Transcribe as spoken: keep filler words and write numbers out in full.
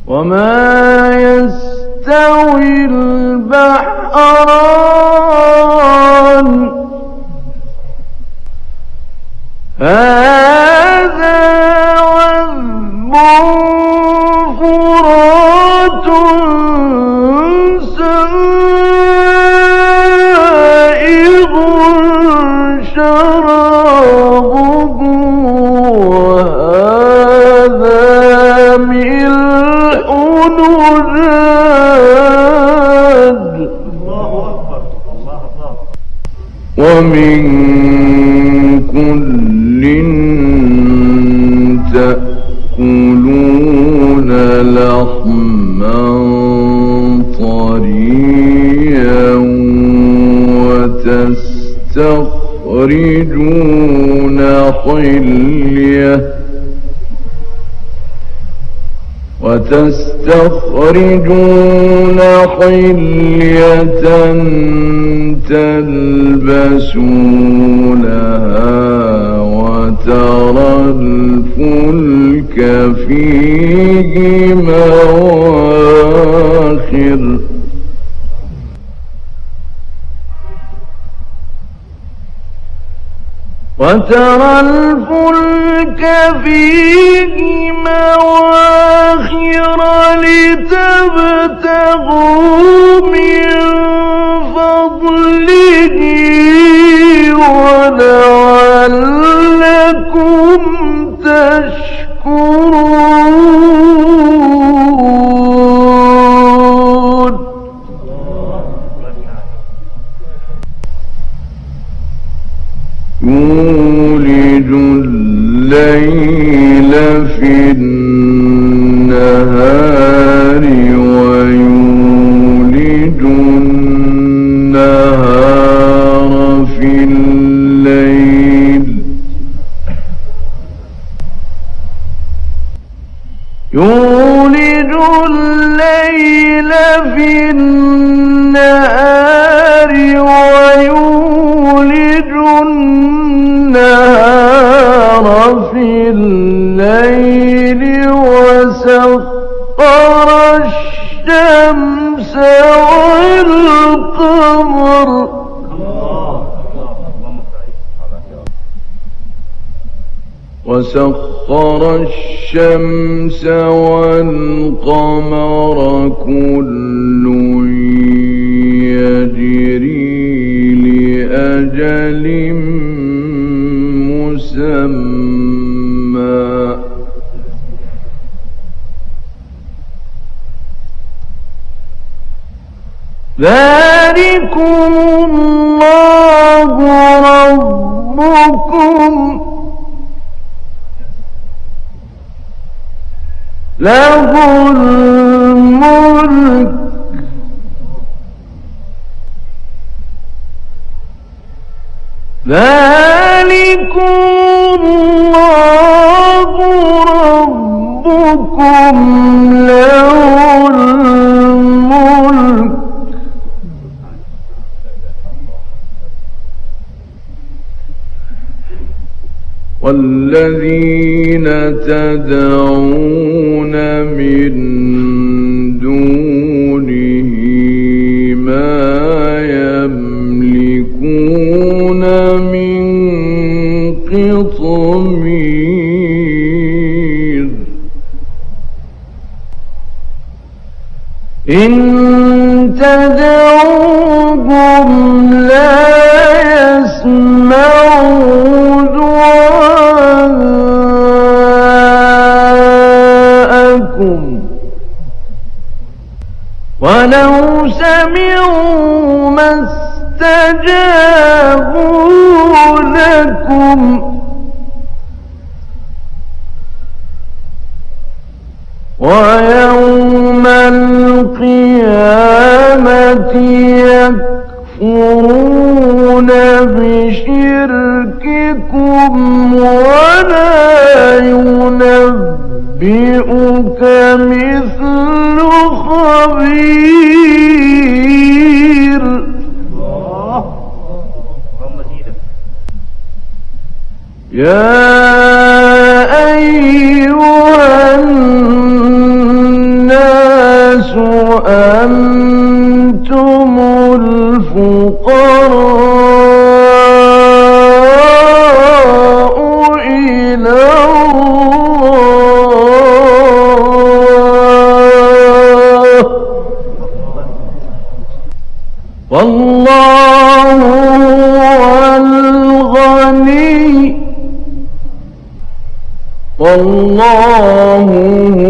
وما يستوي البحران هذا عذب فرات سائغ شرابه وهذا ملح نجاج ومن كل تأكلون لحما طريا وتستخرجون حلية وتستخرجون حلية تلبسونها وترى الفلك فيه مواخر وترى الفلك فيه مواخر لتبتغوا من فضله ولعلكم تشكرون يولج الليل في النهار ويولج النهار في الليل يولج الليل في النهار ويولج النهار في الليل وسخر الشمس والقمر وسخر الشمس والقمر كل يجري لأجل مسمى ذلكم الله ربكم له الملك ذلكم الله ربكم له الملك والذين تدعون من دونه ما يملكون من قطمير إن تدعوهم لا يسمعوا دعاءكم ولو سمعوا ما استجابوا لكم ويوم القيامة يكفرون بشرككم ولا ينبئك مثل خبير. يا أيها الناس والله هو الغني والله